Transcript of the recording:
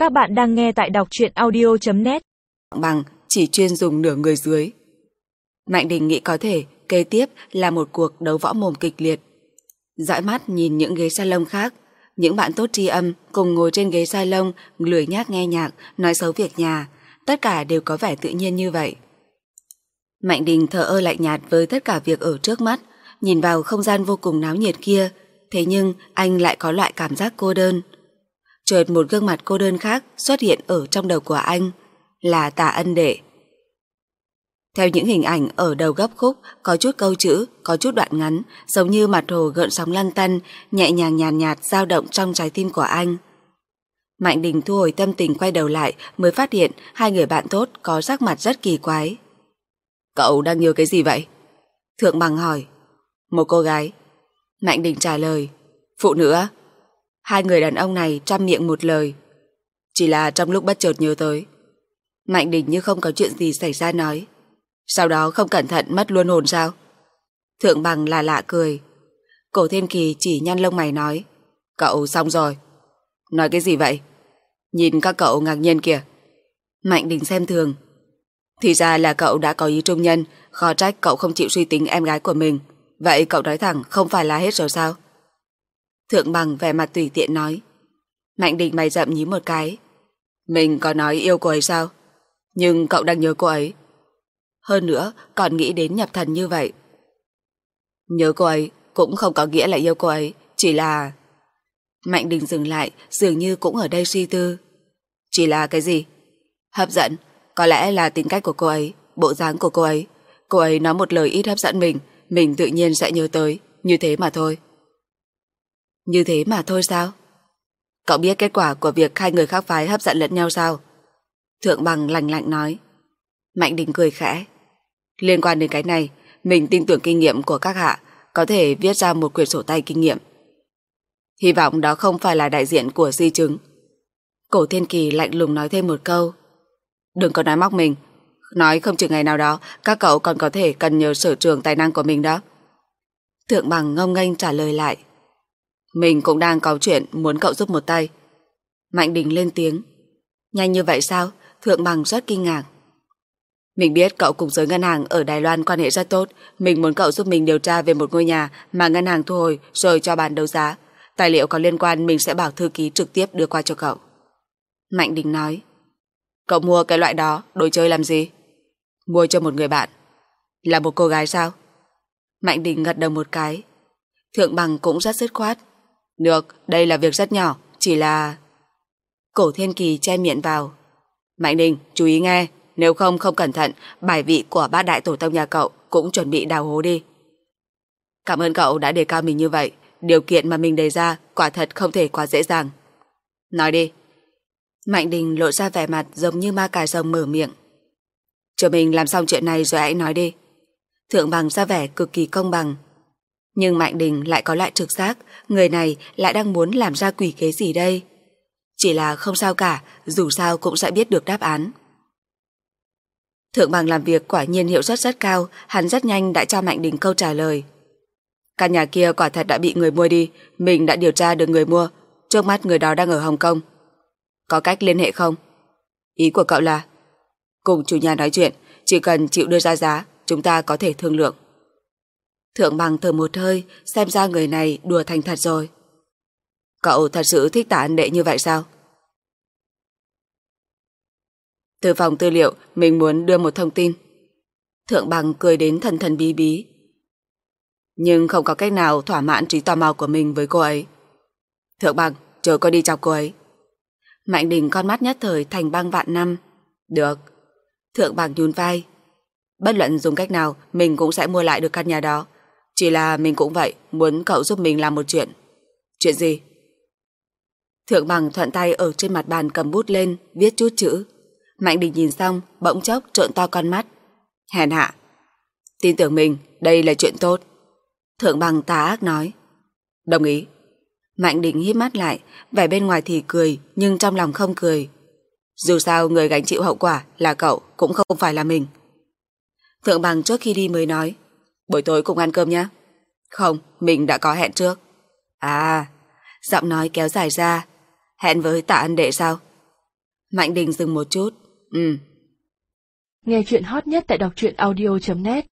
Các bạn đang nghe tại đọc truyện audio.net. Bằng chỉ chuyên dùng nửa người dưới. Mạnh Đình nghĩ có thể kế tiếp là một cuộc đấu võ mồm kịch liệt. Dõi mắt nhìn những ghế salon khác, những bạn tốt tri âm cùng ngồi trên ghế salon lười nhác nghe nhạc, nói xấu việc nhà, tất cả đều có vẻ tự nhiên như vậy. Mạnh Đình thờ ơ lạnh nhạt với tất cả việc ở trước mắt, nhìn vào không gian vô cùng náo nhiệt kia, thế nhưng anh lại có loại cảm giác cô đơn. Chợt một gương mặt cô đơn khác xuất hiện ở trong đầu của anh, là Tả Ân Đệ. Theo những hình ảnh ở đầu gấp khúc, có chút câu chữ, có chút đoạn ngắn, giống như mặt hồ gợn sóng lăn tăn, nhẹ nhàng nhàn nhạt dao động trong trái tim của anh. Mạnh Đình thu hồi tâm tình quay đầu lại mới phát hiện hai người bạn tốt có sắc mặt rất kỳ quái. Cậu đang nhớ cái gì vậy? Thượng Bằng hỏi. Một cô gái. Mạnh Đình trả lời. Phụ nữ á? Hai người đàn ông này trăm miệng một lời. Chỉ là trong lúc bất chợt nhớ tới. Mạnh Đình như không có chuyện gì xảy ra nói. Sau đó không cẩn thận mất luôn hồn sao? Thượng Bằng là lạ cười. Cổ Thiên Kỳ chỉ nhăn lông mày nói. Cậu xong rồi. Nói cái gì vậy? Nhìn các cậu ngạc nhiên kìa. Mạnh Đình xem thường. Thì ra là cậu đã có ý trung nhân, khó trách cậu không chịu suy tính em gái của mình. Vậy cậu nói thẳng không phải là hết rồi sao? Thượng Bằng vẻ mặt tùy tiện nói. Mạnh Đình mày rậm nhí một cái. Mình có nói yêu cô ấy sao? Nhưng cậu đang nhớ cô ấy. Hơn nữa còn nghĩ đến nhập thần như vậy. Nhớ cô ấy cũng không có nghĩa là yêu cô ấy, chỉ là... Mạnh Đình dừng lại, dường như cũng ở đây suy tư. Chỉ là cái gì? Hấp dẫn. Có lẽ là tính cách của cô ấy, bộ dáng của cô ấy. Cô ấy nói một lời ít hấp dẫn mình tự nhiên sẽ nhớ tới. Như thế mà thôi. Như thế mà thôi sao? Cậu biết kết quả của việc hai người khác phái hấp dẫn lẫn nhau sao? Thượng Bằng lạnh lạnh nói. Mạnh Đình cười khẽ. Liên quan đến cái này, mình tin tưởng kinh nghiệm của các hạ, có thể viết ra một quyển sổ tay kinh nghiệm. Hy vọng đó không phải là đại diện của di chứng. Cổ Thiên Kỳ lạnh lùng nói thêm một câu. Đừng có nói móc mình. Nói không chừng ngày nào đó các cậu còn có thể cần nhờ sở trường tài năng của mình đó. Thượng Bằng ngông nghênh trả lời lại. Mình cũng đang có chuyện muốn cậu giúp một tay. Mạnh Đình lên tiếng. Nhanh như vậy sao? Thượng Bằng rất kinh ngạc. Mình biết cậu cùng giới ngân hàng ở Đài Loan quan hệ rất tốt. Mình muốn cậu giúp mình điều tra về một ngôi nhà mà ngân hàng thu hồi rồi cho bán đấu giá. Tài liệu có liên quan mình sẽ bảo thư ký trực tiếp đưa qua cho cậu. Mạnh Đình nói. Cậu mua cái loại đó đồ chơi làm gì? Mua cho một người bạn. Là một cô gái sao? Mạnh Đình gật đầu một cái. Thượng Bằng cũng rất dứt khoát. Được, đây là việc rất nhỏ, chỉ là... Cổ Thiên Kỳ che miệng vào. Mạnh Đình, chú ý nghe, nếu không cẩn thận, bài vị của bát đại tổ tông nhà cậu cũng chuẩn bị đào hố đi. Cảm ơn cậu đã đề cao mình như vậy. Điều kiện mà mình đề ra quả thật không thể quá dễ dàng. Nói đi. Mạnh Đình lộ ra vẻ mặt giống như ma cà rồng mở miệng. Chờ mình làm xong chuyện này rồi hãy nói đi. Thượng Bằng ra vẻ cực kỳ công bằng. Nhưng Mạnh Đình lại có lại trực giác, người này lại đang muốn làm ra quỷ kế gì đây. Chỉ là không sao cả, dù sao cũng sẽ biết được đáp án. Thượng Bằng làm việc quả nhiên hiệu suất rất cao, hắn rất nhanh đã cho Mạnh Đình câu trả lời. Căn nhà kia quả thật đã bị người mua đi, mình đã điều tra được người mua, trước mắt người đó đang ở Hồng Kông. Có cách liên hệ không? Ý của cậu là? Cùng chủ nhà nói chuyện, chỉ cần chịu đưa ra giá, chúng ta có thể thương lượng. Thượng Bằng thở một hơi, xem ra người này đùa thành thật rồi. Cậu thật sự thích Tả Ân Đệ như vậy sao? Từ phòng tư liệu, mình muốn đưa một thông tin. Thượng Bằng cười đến thần thần bí bí. Nhưng không có cách nào thỏa mãn trí tò mò của mình với cô ấy. Thượng Bằng, chờ cô đi chọc cô ấy. Mạnh Đình con mắt nhất thời thành băng vạn năm. Được. Thượng Bằng nhún vai. Bất luận dùng cách nào, mình cũng sẽ mua lại được căn nhà đó. Chỉ là mình cũng vậy, muốn cậu giúp mình làm một chuyện. Chuyện gì? Thượng Bằng thuận tay ở trên mặt bàn cầm bút lên, viết chút chữ. Mạnh Đình nhìn xong, bỗng chốc trợn to con mắt. Hèn hạ. Tin tưởng mình, đây là chuyện tốt. Thượng Bằng tà ác nói. Đồng ý. Mạnh Đình híp mắt lại, vẻ bên ngoài thì cười, nhưng trong lòng không cười. Dù sao người gánh chịu hậu quả là cậu, cũng không phải là mình. Thượng Bằng trước khi đi mới nói. Buổi tối cùng ăn cơm nhé. Không, mình đã có hẹn trước. À, giọng nói kéo dài ra. Hẹn với Tả Ân Đệ sao? Mạnh Đình dừng một chút. Nghe chuyện hot nhất tại đọc truyện audio.net